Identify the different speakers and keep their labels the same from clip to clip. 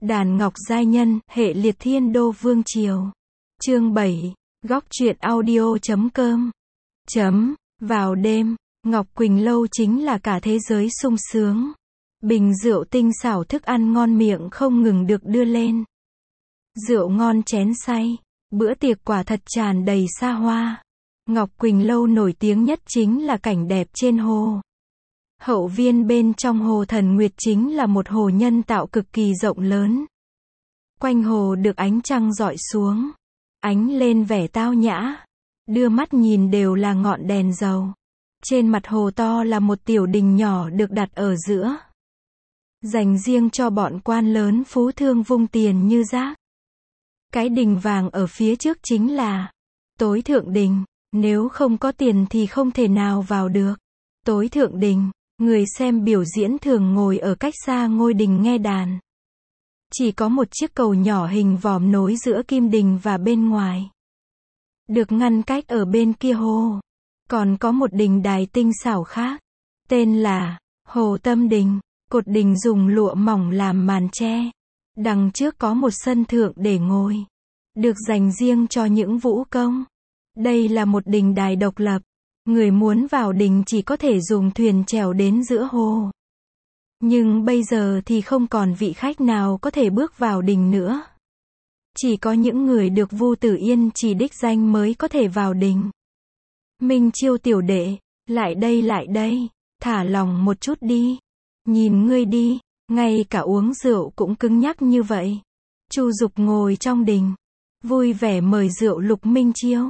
Speaker 1: Đàn Ngọc giai nhân, hệ liệt thiên đô vương triều. Chương 7. Góc truyện audio.com. Vào đêm, Ngọc Quỳnh lâu chính là cả thế giới sung sướng. Bình rượu tinh xảo, thức ăn ngon miệng không ngừng được đưa lên. Rượu ngon chén say, bữa tiệc quả thật tràn đầy xa hoa. Ngọc Quỳnh lâu nổi tiếng nhất chính là cảnh đẹp trên hồ. Hậu viên bên trong hồ Thần Nguyệt chính là một hồ nhân tạo cực kỳ rộng lớn. Quanh hồ được ánh trăng rọi xuống, ánh lên vẻ tao nhã. Đưa mắt nhìn đều là ngọn đèn dầu. Trên mặt hồ to là một tiểu đình nhỏ được đặt ở giữa, dành riêng cho bọn quan lớn phú thương vung tiền như rác. Cái đình vàng ở phía trước chính là tối thượng đình, nếu không có tiền thì không thể nào vào được. Tối thượng đình, người xem biểu diễn thường ngồi ở cách xa ngôi đình nghe đàn. Chỉ có một chiếc cầu nhỏ hình vòm nối giữa kim đình và bên ngoài, được ngăn cách ở bên kia hồ. Còn có một đình đài tinh xảo khác, tên là Hồ Tâm Đình. Cột đình dùng lụa mỏng làm màn che. Đằng trước có một sân thượng để ngồi, được dành riêng cho những vũ công. Đây là một đình đài độc lập. Người muốn vào đình chỉ có thể dùng thuyền chèo đến giữa hồ. Nhưng bây giờ thì không còn vị khách nào có thể bước vào đình nữa. Chỉ có những người được Vu Tử Yên chỉ đích danh mới có thể vào đình. Minh Chiêu tiểu đệ, lại đây, thả lòng một chút đi. Nhìn ngươi đi, ngay cả uống rượu cũng cứng nhắc như vậy. Chu Dục ngồi trong đình, vui vẻ mời rượu Lục Minh Chiêu.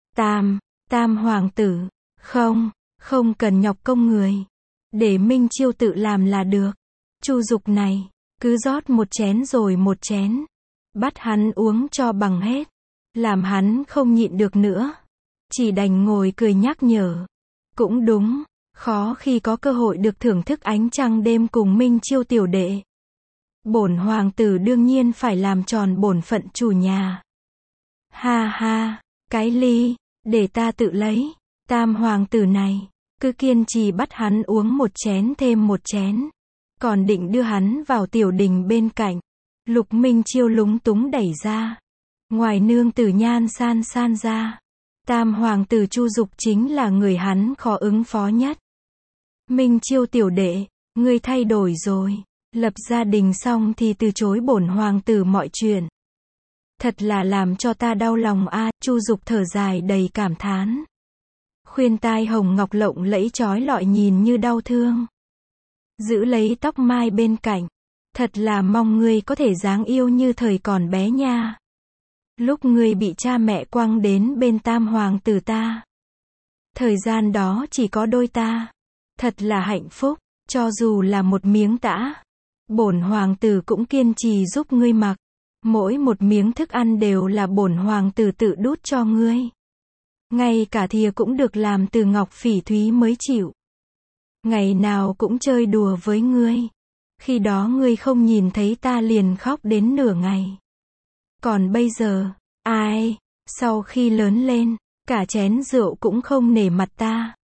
Speaker 1: Tam hoàng tử, không cần nhọc công người. Để Minh Chiêu tự làm là được. Chu Dục này, cứ rót một chén rồi một chén. Bắt hắn uống cho bằng hết. Làm hắn không nhịn được nữa. Chỉ đành ngồi cười nhắc nhở. Cũng đúng, khó khi có cơ hội được thưởng thức ánh trăng đêm cùng Minh Chiêu tiểu đệ. Bổn hoàng tử đương nhiên phải làm tròn bổn phận chủ nhà. Ha ha, cái ly, để ta tự lấy. Tam hoàng tử này, cứ kiên trì bắt hắn uống một chén thêm một chén. Còn định đưa hắn vào tiểu đình bên cạnh. Lục Minh Chiêu lúng túng đẩy ra. Ngoài nương tử Nhan San San ra, Tam hoàng tử Chu Dục chính là người hắn khó ứng phó nhất. Minh Chiêu tiểu đệ, ngươi thay đổi rồi. Lập gia đình xong thì từ chối bổn hoàng tử mọi chuyện. Thật là làm cho ta đau lòng a. Chu Dục thở dài đầy cảm thán. Khuyên tai hồng ngọc lộng lẫy chói lọi nhìn như đau thương. Giữ lấy tóc mai bên cạnh. Thật là mong ngươi có thể dáng yêu như thời còn bé nha. Lúc ngươi bị cha mẹ quăng đến bên tam hoàng tử ta. Thời gian đó chỉ có đôi ta. Thật là hạnh phúc, cho dù là một miếng tã. Bổn hoàng tử cũng kiên trì giúp ngươi mặc. Mỗi một miếng thức ăn đều là bổn hoàng tử tự đút cho ngươi. Ngay cả thìa cũng được làm từ ngọc phỉ thúy mới chịu. Ngày nào cũng chơi đùa với ngươi. Khi đó ngươi không nhìn thấy ta liền khóc đến nửa ngày. Còn bây giờ, sau khi lớn lên, cả chén rượu cũng không nể mặt ta.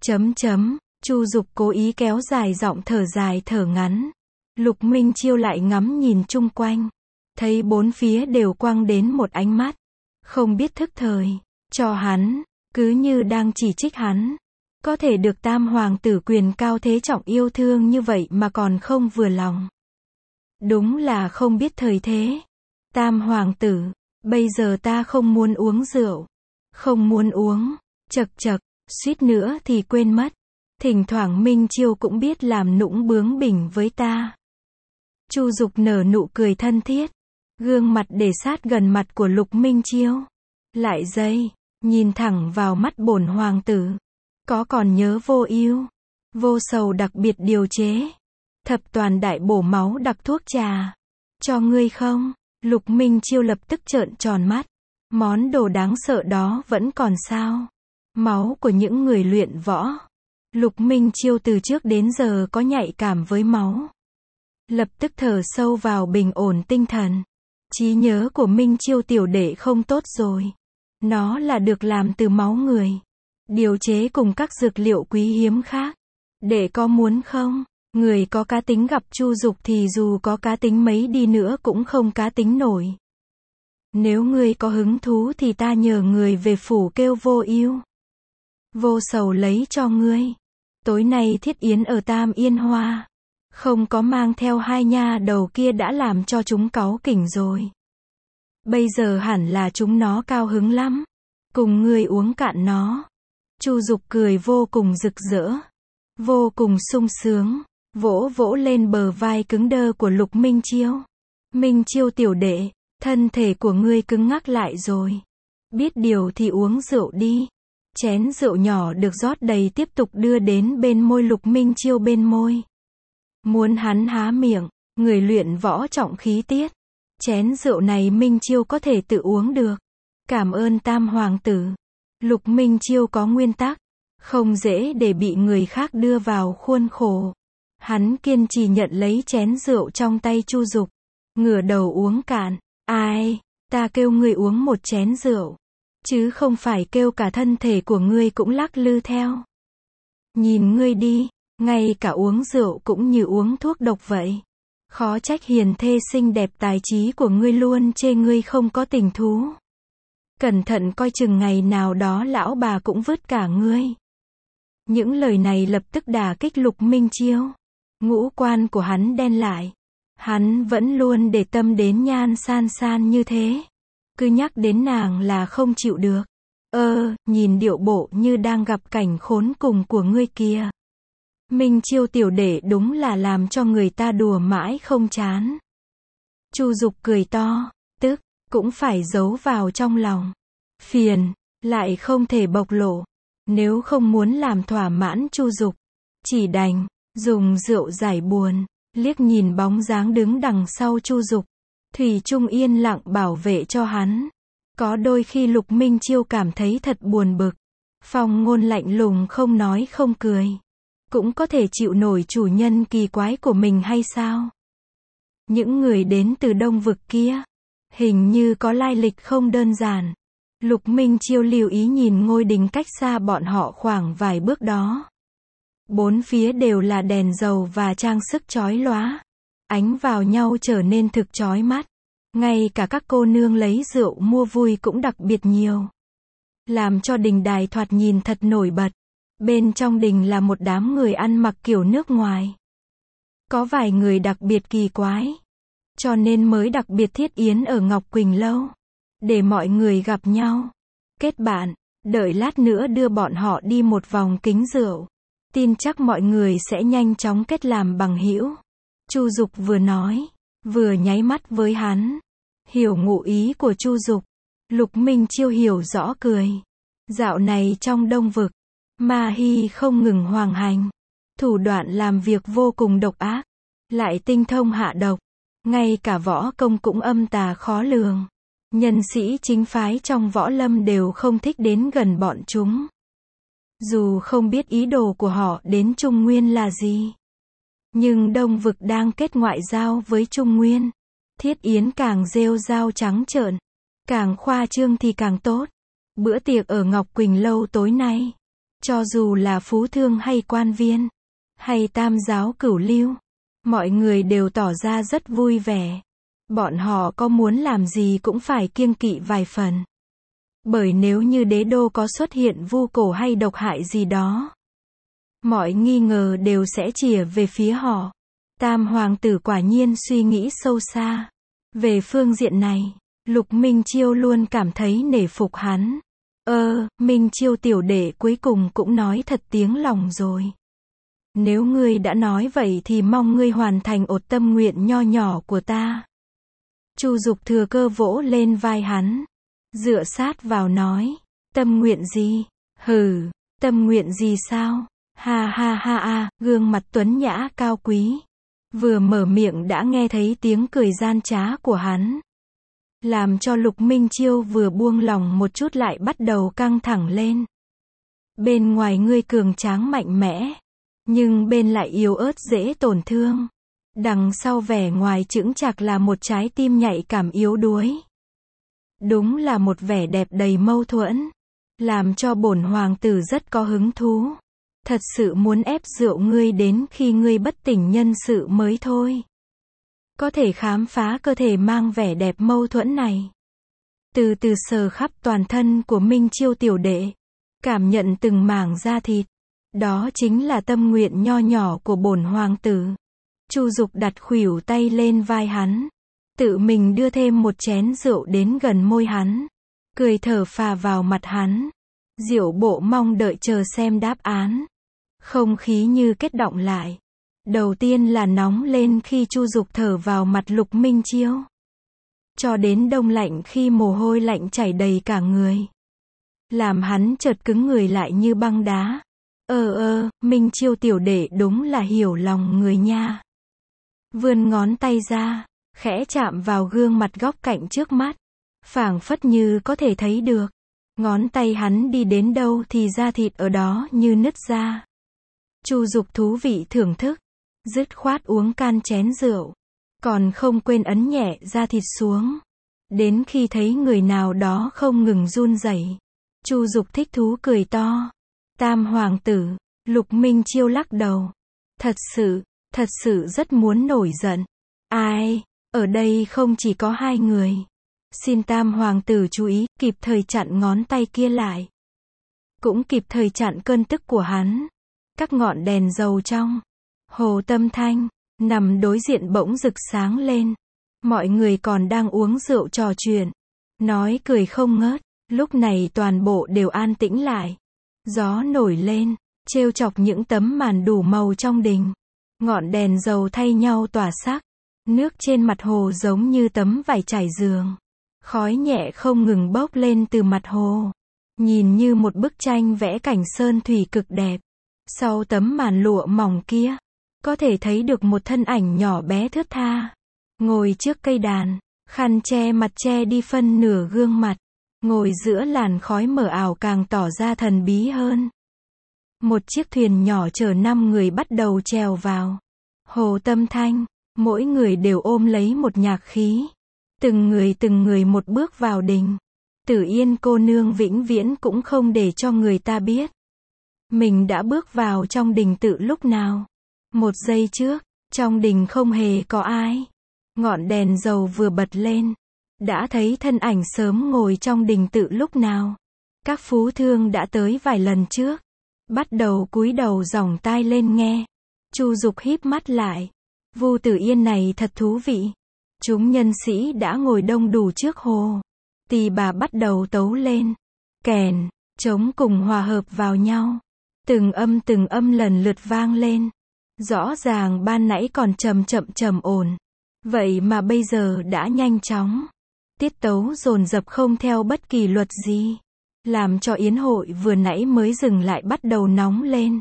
Speaker 1: Chu Dục cố ý kéo dài giọng thở dài thở ngắn. Lục Minh Chiêu lại ngắm nhìn chung quanh. Thấy bốn phía đều quăng đến một ánh mắt. Không biết thức thời, cho hắn, cứ như đang chỉ trích hắn. Có thể được tam hoàng tử quyền cao thế trọng yêu thương như vậy mà còn không vừa lòng. Đúng là không biết thời thế. Tam hoàng tử, bây giờ ta không muốn uống rượu. Không muốn uống, chậc, suýt nữa thì quên mất. Thỉnh thoảng Minh Chiêu cũng biết làm nũng bướng bỉnh với ta. Chu Dục nở nụ cười thân thiết. Gương mặt để sát gần mặt của Lục Minh Chiêu. Lại nhìn thẳng vào mắt bổn hoàng tử. Có còn nhớ vô ưu, vô sầu đặc biệt điều chế. Thập toàn đại bổ máu đặc thuốc trà. Cho ngươi không? Lục Minh Chiêu lập tức trợn tròn mắt. Món đồ đáng sợ đó vẫn còn sao? Máu của những người luyện võ. Lục Minh Chiêu từ trước đến giờ có nhạy cảm với máu. Lập tức thở sâu vào bình ổn tinh thần. Trí nhớ của Minh Chiêu tiểu đệ không tốt rồi. Nó là được làm từ máu người. Điều chế cùng các dược liệu quý hiếm khác. Đệ có muốn không? Người có cá tính gặp Chu Dục thì dù có cá tính mấy đi nữa cũng không cá tính nổi. Nếu ngươi có hứng thú thì ta nhờ người về phủ kêu Vô Ưu, Vô Sầu lấy cho ngươi. Tối nay thiết yến ở Tam Yên Hoa. Không có mang theo hai nha đầu kia đã làm cho chúng cáu kỉnh rồi. Bây giờ hẳn là chúng nó cao hứng lắm. Cùng ngươi uống cạn nó. Chu Dục cười vô cùng rực rỡ. Vô cùng sung sướng. Vỗ vỗ lên bờ vai cứng đơ của Lục Minh Chiêu. Minh Chiêu tiểu đệ, thân thể của ngươi cứng ngắc lại rồi. Biết điều thì uống rượu đi. Chén rượu nhỏ được rót đầy tiếp tục đưa đến bên môi Lục Minh Chiêu bên môi. Muốn hắn há miệng, người luyện võ trọng khí tiết. Chén rượu này Minh Chiêu có thể tự uống được. Cảm ơn Tam Hoàng tử. Lục Minh Chiêu có nguyên tắc. Không dễ để bị người khác đưa vào khuôn khổ. Hắn kiên trì nhận lấy chén rượu trong tay Chu Dục. Ngửa đầu uống cạn. Ai, ta kêu ngươi uống một chén rượu. Chứ không phải kêu cả thân thể của ngươi cũng lắc lư theo. Nhìn ngươi đi, ngay cả uống rượu cũng như uống thuốc độc vậy. Khó trách hiền thê xinh đẹp tài trí của ngươi luôn chê ngươi không có tình thú. Cẩn thận coi chừng ngày nào đó lão bà cũng vứt cả ngươi. Những lời này lập tức đả kích Lục Minh Chiêu. Ngũ quan của hắn đen lại. Hắn vẫn luôn để tâm đến Nhan San San như thế. Cứ nhắc đến nàng là không chịu được. Nhìn điệu bộ như đang gặp cảnh khốn cùng của ngươi kìa. Minh Chiêu tiểu đệ đúng là làm cho người ta đùa mãi không chán. Chu Dục cười to, tức, cũng phải giấu vào trong lòng. Phiền, lại không thể bộc lộ. Nếu không muốn làm thỏa mãn Chu Dục, chỉ đành dùng rượu giải buồn. Liếc nhìn bóng dáng đứng đằng sau Chu Dục, thủy chung yên lặng bảo vệ cho hắn. Có đôi khi Lục Minh Chiêu cảm thấy thật buồn bực. Phong Ngôn lạnh lùng không nói không cười. Cũng có thể chịu nổi chủ nhân kỳ quái của mình hay sao? Những người đến từ Đông vực kia, hình như có lai lịch không đơn giản. Lục Minh Chiêu lưu ý nhìn ngôi đình cách xa bọn họ khoảng vài bước đó. Bốn phía đều là đèn dầu và trang sức chói lóa. Ánh vào nhau trở nên thực chói mắt. Ngay cả các cô nương lấy rượu mua vui cũng đặc biệt nhiều. Làm cho đình đài thoạt nhìn thật nổi bật. Bên trong đình là một đám người ăn mặc kiểu nước ngoài. Có vài người đặc biệt kỳ quái. Cho nên mới đặc biệt thiết yến ở Ngọc Quỳnh Lâu. Để mọi người gặp nhau. Kết bạn, đợi lát nữa đưa bọn họ đi một vòng kính rượu. Tin chắc mọi người sẽ nhanh chóng kết làm bằng hữu. Chu Dục vừa nói, vừa nháy mắt với hắn. Hiểu ngụ ý của Chu Dục. Lục Minh Chiêu hiểu rõ cười. Dạo này trong Đông vực, Ma Hy không ngừng hoành hành. Thủ đoạn làm việc vô cùng độc ác. Lại tinh thông hạ độc. Ngay cả võ công cũng âm tà khó lường. Nhân sĩ chính phái trong võ lâm đều không thích đến gần bọn chúng. Dù không biết ý đồ của họ đến Trung Nguyên là gì. Nhưng Đông vực đang kết ngoại giao với Trung Nguyên. Thiết yến càng rêu rao trắng trợn. Càng khoa trương thì càng tốt. Bữa tiệc ở Ngọc Quỳnh Lâu tối nay. Cho dù là phú thương hay quan viên. Hay tam giáo cửu lưu. Mọi người đều tỏ ra rất vui vẻ. Bọn họ có muốn làm gì cũng phải kiêng kỵ vài phần. Bởi nếu như đế đô có xuất hiện vu cổ hay độc hại gì đó, mọi nghi ngờ đều sẽ chìa về phía họ. Tam hoàng tử quả nhiên suy nghĩ sâu xa. Về phương diện này, Lục Minh Chiêu luôn cảm thấy nể phục hắn. Minh Chiêu tiểu đệ cuối cùng cũng nói thật tiếng lòng rồi. Nếu ngươi đã nói vậy thì mong ngươi hoàn thành ột tâm nguyện nho nhỏ của ta. Chu Dục thừa cơ vỗ lên vai hắn. Dựa sát vào nói. Tâm nguyện gì? Hừ, tâm nguyện gì sao? Ha ha ha ha, gương mặt tuấn nhã cao quý. Vừa mở miệng đã nghe thấy tiếng cười gian trá của hắn. Làm cho Lục Minh Chiêu vừa buông lòng một chút lại bắt đầu căng thẳng lên. Bên ngoài ngươi cường tráng mạnh mẽ. Nhưng bên lại yếu ớt dễ tổn thương. Đằng sau vẻ ngoài chững chạc là một trái tim nhạy cảm yếu đuối. Đúng là một vẻ đẹp đầy mâu thuẫn. Làm cho bổn hoàng tử rất có hứng thú. Thật sự muốn ép rượu ngươi đến khi ngươi bất tỉnh nhân sự mới thôi. Có thể khám phá cơ thể mang vẻ đẹp mâu thuẫn này. Từ từ sờ khắp toàn thân của Minh Chiêu tiểu đệ. Cảm nhận từng mảng da thịt. Đó chính là tâm nguyện nho nhỏ của bổn hoàng tử. Chu Dục đặt khuỷu tay lên vai hắn. Tự mình đưa thêm một chén rượu đến gần môi hắn. Cười thở phào vào mặt hắn. Diệu bộ mong đợi chờ xem đáp án. Không khí như kết động lại. Đầu tiên là nóng lên khi Chu Dục thở vào mặt Lục Minh Chiêu. Cho đến đông lạnh khi mồ hôi lạnh chảy đầy cả người. Làm hắn chợt cứng người lại như băng đá. Minh Chiêu tiểu đệ đúng là hiểu lòng người nha. Vươn ngón tay ra, khẽ chạm vào gương mặt góc cạnh trước mắt. Phảng phất như có thể thấy được. Ngón tay hắn đi đến đâu thì da thịt ở đó như nứt ra. Chu Dục thú vị thưởng thức. Dứt khoát uống can chén rượu. Còn không quên ấn nhẹ da thịt xuống. Đến khi thấy người nào đó không ngừng run rẩy, Chu Dục thích thú cười to. Tam hoàng tử, Lục Minh Chiêu lắc đầu. Thật sự rất muốn nổi giận. Ai, ở đây không chỉ có hai người. Xin tam hoàng tử chú ý, kịp thời chặn ngón tay kia lại. Cũng kịp thời chặn cơn tức của hắn. Các ngọn đèn dầu trong Hồ Tâm Thanh nằm đối diện bỗng rực sáng lên. Mọi người còn đang uống rượu trò chuyện, nói cười không ngớt. Lúc này toàn bộ đều an tĩnh lại. Gió nổi lên, trêu chọc những tấm màn đủ màu trong đình. Ngọn đèn dầu thay nhau tỏa sắc. Nước trên mặt hồ giống như tấm vải trải giường. Khói nhẹ không ngừng bốc lên từ mặt hồ. Nhìn như một bức tranh vẽ cảnh sơn thủy cực đẹp. Sau tấm màn lụa mỏng kia, có thể thấy được một thân ảnh nhỏ bé thướt tha. Ngồi trước cây đàn, khăn che mặt che đi phân nửa gương mặt. Ngồi giữa làn khói mờ ảo càng tỏ ra thần bí hơn. Một chiếc thuyền nhỏ chở 5 người bắt đầu trèo vào Hồ Tâm Thanh. Mỗi người đều ôm lấy một nhạc khí. Từng người một bước vào đình. Tử Yên cô nương vĩnh viễn cũng không để cho người ta biết mình đã bước vào trong đình tự lúc nào. Một giây trước, trong đình không hề có ai. Ngọn đèn dầu vừa bật lên, đã thấy thân ảnh sớm ngồi trong đình tự lúc nào. Các phú thương đã tới vài lần trước, bắt đầu cúi đầu dòng tai lên nghe. Chu Dục híp mắt lại. Vu Tử Yên này thật thú vị. Chúng nhân sĩ đã ngồi đông đủ trước hồ. Tỳ bà bắt đầu tấu lên. Kèn, trống cùng hòa hợp vào nhau. Từng âm lần lượt vang lên. Rõ ràng ban nãy còn trầm ổn. Vậy mà bây giờ đã nhanh chóng. Tiết tấu dồn dập không theo bất kỳ luật gì. Làm cho yến hội vừa nãy mới dừng lại bắt đầu nóng lên.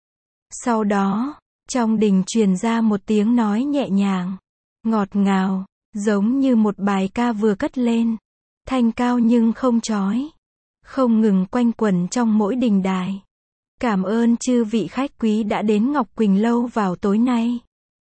Speaker 1: Sau đó, trong đình truyền ra một tiếng nói nhẹ nhàng, ngọt ngào, giống như một bài ca vừa cất lên. Thanh cao nhưng không chói. Không ngừng quanh quẩn trong mỗi đình đài. Cảm ơn chư vị khách quý đã đến Ngọc Quỳnh Lâu vào tối nay.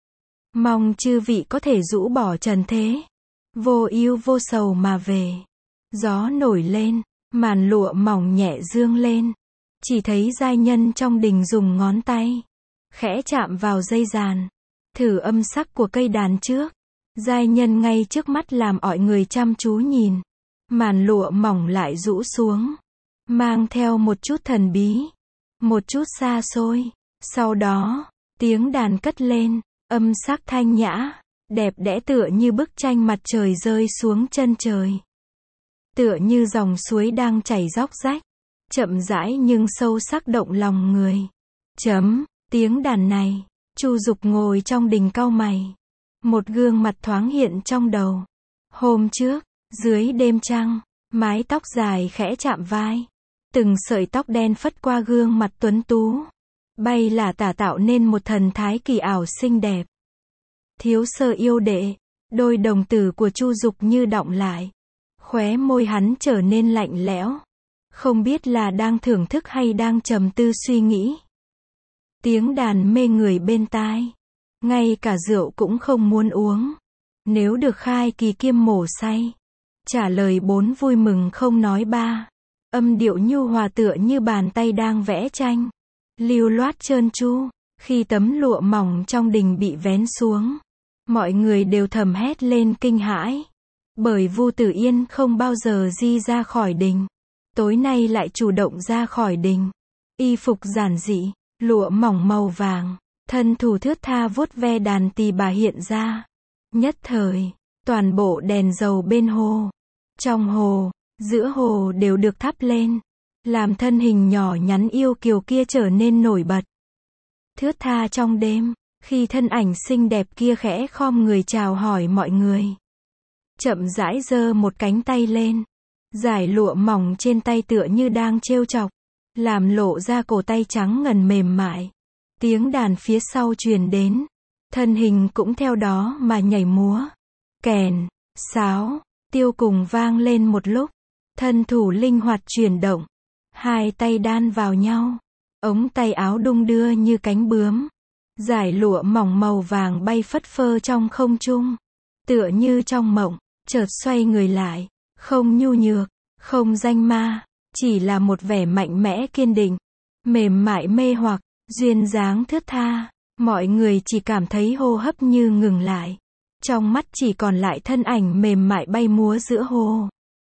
Speaker 1: Mong chư vị có thể rũ bỏ trần thế. Vô ưu vô sầu mà về. Gió nổi lên, màn lụa mỏng nhẹ dương lên. Chỉ thấy giai nhân trong đình dùng ngón tay khẽ chạm vào dây đàn. Thử âm sắc của cây đàn trước. Giai nhân ngay trước mắt làm mọi người chăm chú nhìn. Màn lụa mỏng lại rũ xuống. Mang theo một chút thần bí. Một chút xa xôi. Sau đó, tiếng đàn cất lên. Âm sắc thanh nhã. Đẹp đẽ tựa như bức tranh mặt trời rơi xuống chân trời. Tựa như dòng suối đang chảy róc rách. Chậm rãi nhưng sâu sắc động lòng người. Tiếng đàn này. Chu Dục ngồi trong đình cau mày. Một gương mặt thoáng hiện trong đầu. Hôm trước, dưới đêm trăng, mái tóc dài khẽ chạm vai. Từng sợi tóc đen phất qua gương mặt tuấn tú. Bay là tả tạo nên một thần thái kỳ ảo xinh đẹp. Thiếu sơ yêu đệ. Đôi đồng tử của Chu Dục như đọng lại. Khóe môi hắn trở nên lạnh lẽo. Không biết là đang thưởng thức hay đang trầm tư suy nghĩ. Tiếng đàn mê người bên tai. Ngay cả rượu cũng không muốn uống. Nếu được khai kỳ kiêm mổ say. Trả lời 4 vui mừng không nói 3. Âm điệu nhu hòa tựa như bàn tay đang vẽ tranh. lưu loát trơn tru. Khi tấm lụa mỏng trong đình bị vén xuống, mọi người đều thầm hét lên kinh hãi. Bởi Vu Tử Yên không bao giờ di ra khỏi đình. Tối nay lại chủ động ra khỏi đình. Y phục giản dị, lụa mỏng màu vàng, thân thủ thướt tha vuốt ve đàn tỳ bà hiện ra. Nhất thời, toàn bộ đèn dầu bên hồ, trong hồ, giữa hồ đều được thắp lên, làm thân hình nhỏ nhắn yêu kiều kia trở nên nổi bật. Thướt tha trong đêm, khi thân ảnh xinh đẹp kia khẽ khom người chào hỏi mọi người, chậm rãi giơ một cánh tay lên, dải lụa mỏng trên tay tựa như đang trêu chọc, làm lộ ra cổ tay trắng ngần mềm mại. Tiếng đàn phía sau truyền đến, thân hình cũng theo đó mà nhảy múa. Kèn, sáo, tiêu cùng vang lên một lúc, thân thủ linh hoạt chuyển động, hai tay đan vào nhau, ống tay áo đung đưa như cánh bướm, dải lụa mỏng màu vàng bay phất phơ trong không trung, tựa như trong mộng. Chợt xoay người lại, không nhu nhược, không danh ma, chỉ là một vẻ mạnh mẽ kiên định, mềm mại mê hoặc, duyên dáng thướt tha. Mọi người chỉ cảm thấy hô hấp như ngừng lại, trong mắt chỉ còn lại thân ảnh mềm mại bay múa giữa hồ.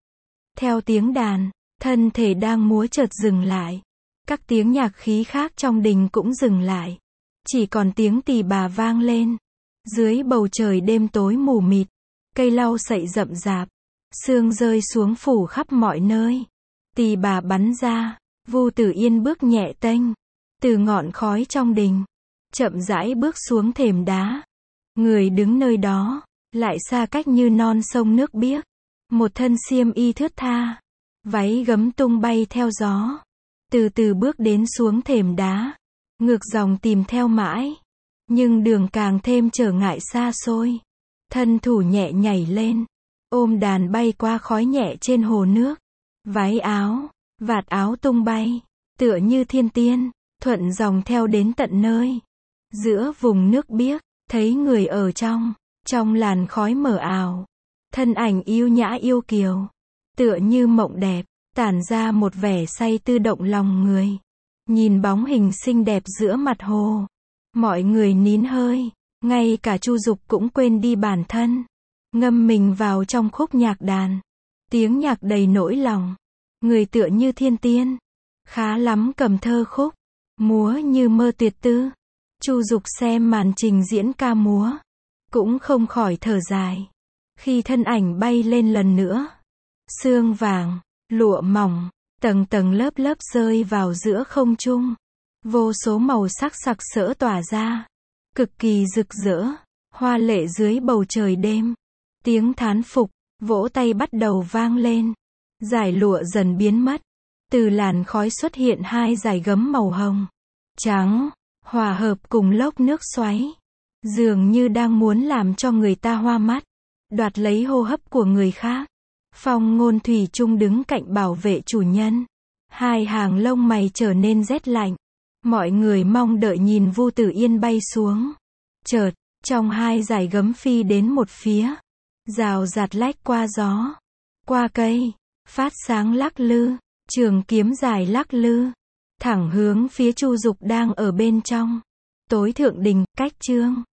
Speaker 1: Theo tiếng đàn, thân thể đang múa chợt dừng lại, các tiếng nhạc khí khác trong đình cũng dừng lại, chỉ còn tiếng tỳ bà vang lên. Dưới bầu trời đêm tối mù mịt, cây lau sậy rậm rạp, sương rơi xuống phủ khắp mọi nơi. Tỳ bà bắn ra, Vu Tử Yên bước nhẹ tênh từ ngọn khói trong đình, chậm rãi bước xuống thềm đá. Người đứng nơi đó lại xa cách như non sông nước biếc, một thân xiêm y thướt tha, váy gấm tung bay theo gió, từ từ bước đến xuống thềm đá, ngược dòng tìm theo mãi, nhưng đường càng thêm trở ngại xa xôi. Thân thủ nhẹ nhảy lên, ôm đàn bay qua khói nhẹ trên hồ nước, váy áo, vạt áo tung bay, tựa như thiên tiên, thuận dòng theo đến tận nơi. Giữa vùng nước biếc, thấy người ở trong làn khói mờ ảo, thân ảnh yêu nhã yêu kiều, tựa như mộng đẹp, tản ra một vẻ say tư động lòng người. Nhìn bóng hình xinh đẹp giữa mặt hồ, mọi người nín hơi. Ngay cả Chu Dục cũng quên đi bản thân, ngâm mình vào trong khúc nhạc đàn. Tiếng nhạc đầy nỗi lòng, người tựa như thiên tiên, khá lắm cầm thơ khúc, múa như mơ tuyệt tư. Chu Dục xem màn trình diễn ca múa, cũng không khỏi thở dài. Khi thân ảnh bay lên lần nữa, sương vàng, lụa mỏng, tầng tầng lớp lớp rơi vào giữa không trung, vô số màu sắc sặc sỡ tỏa ra, cực kỳ rực rỡ, hoa lệ dưới bầu trời đêm. Tiếng thán phục, vỗ tay bắt đầu vang lên. Dải lụa dần biến mất. Từ làn khói xuất hiện hai dải gấm màu hồng, trắng, hòa hợp cùng lốc nước xoáy. Dường như đang muốn làm cho người ta hoa mắt, đoạt lấy hô hấp của người khác. Phong Ngôn thủy chung đứng cạnh bảo vệ chủ nhân. Hai hàng lông mày trở nên rét lạnh. Mọi người mong đợi nhìn Vu Tử Yên bay xuống. Chợt, trong hai dải gấm phi đến một phía, rào rạt lách qua gió, qua cây, phát sáng lắc lư, trường kiếm dài lắc lư, thẳng hướng phía Chu Dục đang ở bên trong. Tối thượng đình, cách chương